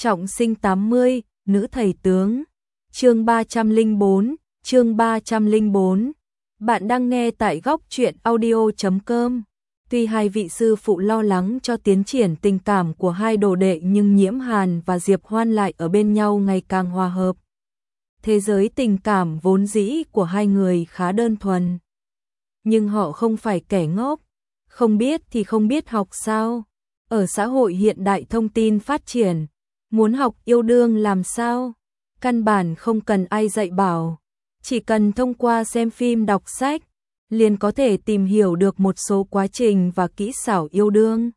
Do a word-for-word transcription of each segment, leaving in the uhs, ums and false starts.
Trọng sinh tám mươi, nữ thầy tướng. Chương ba trăm lẻ bốn, chương ba trăm lẻ bốn. Bạn đang nghe tại góc truyện audio chấm com. Tuy hai vị sư phụ lo lắng cho tiến triển tình cảm của hai đồ đệ nhưng Nhiễm Hàn và Diệp Hoan lại ở bên nhau ngày càng hòa hợp. Thế giới tình cảm vốn dĩ của hai người khá đơn thuần. Nhưng họ không phải kẻ ngốc, không biết thì không biết học sao. Ở xã hội hiện đại thông tin phát triển, muốn học yêu đương làm sao? Căn bản không cần ai dạy bảo, chỉ cần thông qua xem phim đọc sách, liền có thể tìm hiểu được một số quá trình và kỹ xảo yêu đương.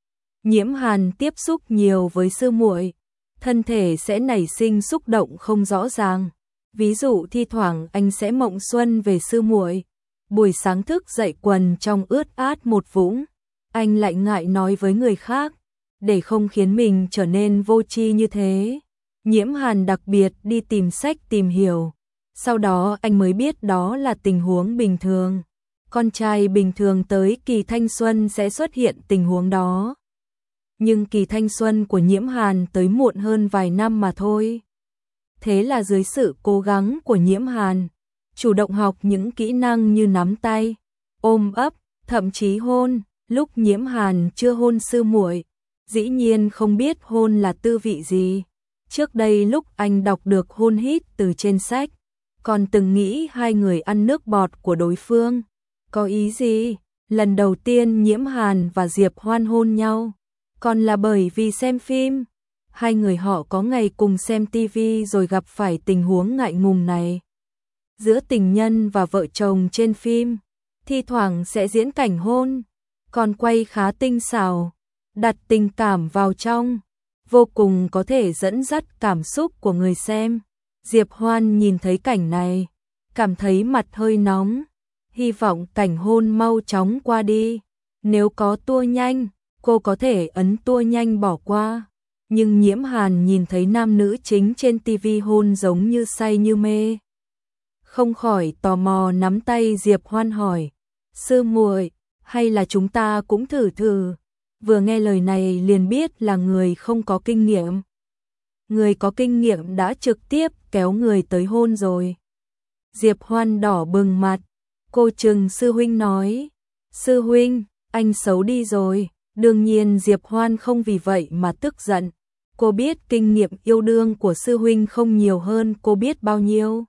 Nhiễm Hàn tiếp xúc nhiều với sư muội, thân thể sẽ nảy sinh xúc động không rõ ràng. Ví dụ thi thoảng anh sẽ mộng xuân về sư muội, buổi sáng thức dậy quần trong ướt át một vũng, anh lại ngại nói với người khác, để không khiến mình trở nên vô tri như thế. Nhiễm Hàn đặc biệt đi tìm sách tìm hiểu, sau đó anh mới biết đó là tình huống bình thường. Con trai bình thường tới kỳ thanh xuân sẽ xuất hiện tình huống đó. Nhưng kỳ thanh xuân của Nhiễm Hàn tới muộn hơn vài năm mà thôi. Thế là dưới sự cố gắng của Nhiễm Hàn, chủ động học những kỹ năng như nắm tay, ôm ấp, thậm chí hôn. Lúc Nhiễm Hàn chưa hôn sư muội, dĩ nhiên không biết hôn là tư vị gì. Trước đây lúc anh đọc được hôn hít từ trên sách, còn từng nghĩ hai người ăn nước bọt của đối phương. Có ý gì? Lần đầu tiên Nhiễm Hàn và Diệp Hoan hôn nhau, còn là bởi vì xem phim. Hai người họ có ngày cùng xem tivi rồi gặp phải tình huống ngại ngùng này. Giữa tình nhân và vợ chồng trên phim, thi thoảng sẽ diễn cảnh hôn, còn quay khá tinh xảo, đặt tình cảm vào trong, vô cùng có thể dẫn dắt cảm xúc của người xem. Diệp Hoan nhìn thấy cảnh này, cảm thấy mặt hơi nóng, hy vọng cảnh hôn mau chóng qua đi. Nếu có tua nhanh, cô có thể ấn tua nhanh bỏ qua. Nhưng Nhiễm Hàn nhìn thấy nam nữ chính trên tivi hôn giống như say như mê. Không khỏi tò mò nắm tay Diệp Hoan hỏi, sư muội, hay là chúng ta cũng thử thử? Vừa nghe lời này liền biết là người không có kinh nghiệm. Người có kinh nghiệm đã trực tiếp kéo người tới hôn rồi. Diệp Hoan đỏ bừng mặt, cô trừng sư huynh nói, sư huynh, anh xấu đi rồi. Đương nhiên Diệp Hoan không vì vậy mà tức giận. Cô biết kinh nghiệm yêu đương của sư huynh không nhiều hơn cô biết bao nhiêu.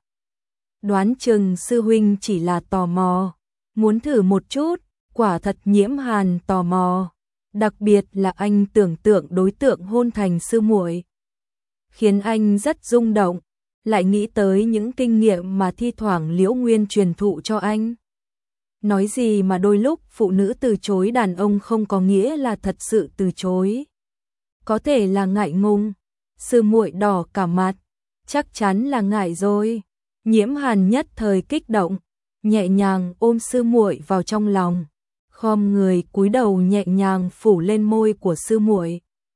Đoán chừng sư huynh chỉ là tò mò, muốn thử một chút. Quả thật Nhiễm Hàn tò mò, đặc biệt là anh tưởng tượng đối tượng hôn thành sư muội, khiến anh rất rung động, lại nghĩ tới những kinh nghiệm mà thi thoảng Liễu Nguyên truyền thụ cho anh. Nói gì mà đôi lúc phụ nữ từ chối đàn ông không có nghĩa là thật sự từ chối. Có thể là ngại ngùng. Sư muội đỏ cả mặt, chắc chắn là ngại rồi. Nhiễm Hàn nhất thời kích động, nhẹ nhàng ôm sư muội vào trong lòng, khom người cúi đầu nhẹ nhàng phủ lên môi của sư muội.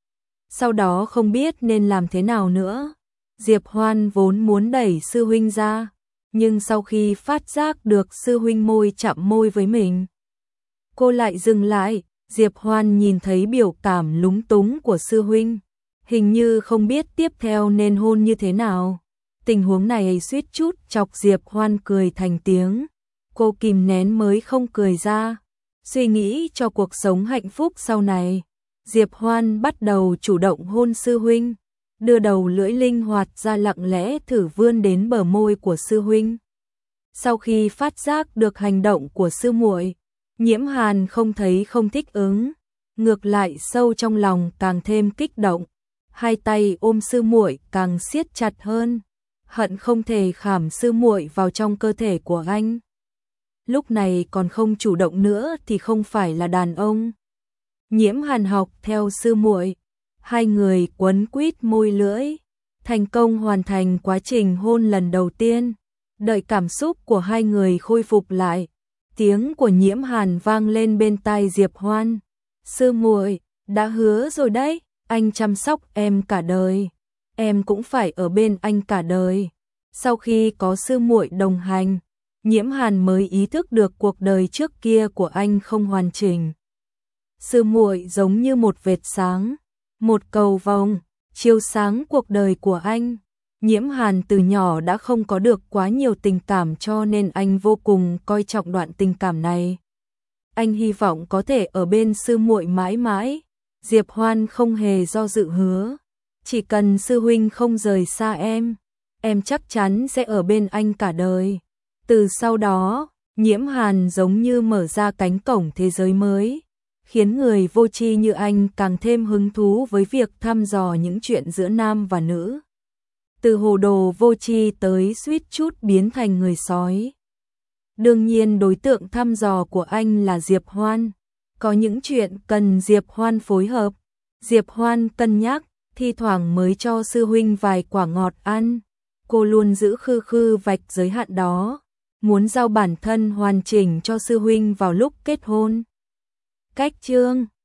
Sau đó không biết nên làm thế nào nữa. Diệp Hoan vốn muốn đẩy sư huynh ra, nhưng sau khi phát giác được sư huynh môi chạm môi với mình, cô lại dừng lại. Diệp Hoan nhìn thấy biểu cảm lúng túng của sư huynh, hình như không biết tiếp theo nên hôn như thế nào. Tình huống này suýt chút chọc Diệp Hoan cười thành tiếng. Cô kìm nén mới không cười ra. Suy nghĩ cho cuộc sống hạnh phúc sau này, Diệp Hoan bắt đầu chủ động hôn sư huynh, đưa đầu lưỡi linh hoạt ra lặng lẽ thử vươn đến bờ môi của sư huynh. Sau khi phát giác được hành động của sư muội, Nhiễm Hàn không thấy không thích ứng, ngược lại sâu trong lòng càng thêm kích động, hai tay ôm sư muội càng siết chặt hơn, hận không thể khảm sư muội vào trong cơ thể của anh. Lúc này còn không chủ động nữa thì không phải là đàn ông. Nhiễm Hàn học theo sư muội, hai người quấn quýt môi lưỡi, thành công hoàn thành quá trình hôn lần đầu tiên. Đợi cảm xúc của hai người khôi phục lại, tiếng của Nhiễm Hàn vang lên bên tai Diệp Hoan, sư muội, đã hứa rồi đấy, anh chăm sóc em cả đời, em cũng phải ở bên anh cả đời. Sau khi có sư muội đồng hành, Nhiễm Hàn mới ý thức được cuộc đời trước kia của anh không hoàn chỉnh. Sư muội giống như một vệt sáng, một cầu vồng, chiếu sáng cuộc đời của anh. Nhiễm Hàn từ nhỏ đã không có được quá nhiều tình cảm cho nên anh vô cùng coi trọng đoạn tình cảm này. Anh hy vọng có thể ở bên sư muội mãi mãi. Diệp Hoan không hề do dự hứa. Chỉ cần sư huynh không rời xa em, em chắc chắn sẽ ở bên anh cả đời. Từ sau đó, Nhiễm Hàn giống như mở ra cánh cổng thế giới mới, khiến người vô tri như anh càng thêm hứng thú với việc thăm dò những chuyện giữa nam và nữ. Từ hồ đồ vô tri tới suýt chút biến thành người sói. Đương nhiên đối tượng thăm dò của anh là Diệp Hoan. Có những chuyện cần Diệp Hoan phối hợp. Diệp Hoan cân nhắc, thi thoảng mới cho sư huynh vài quả ngọt ăn. Cô luôn giữ khư khư vạch giới hạn đó, muốn giao bản thân hoàn chỉnh cho sư huynh vào lúc kết hôn. Cách chương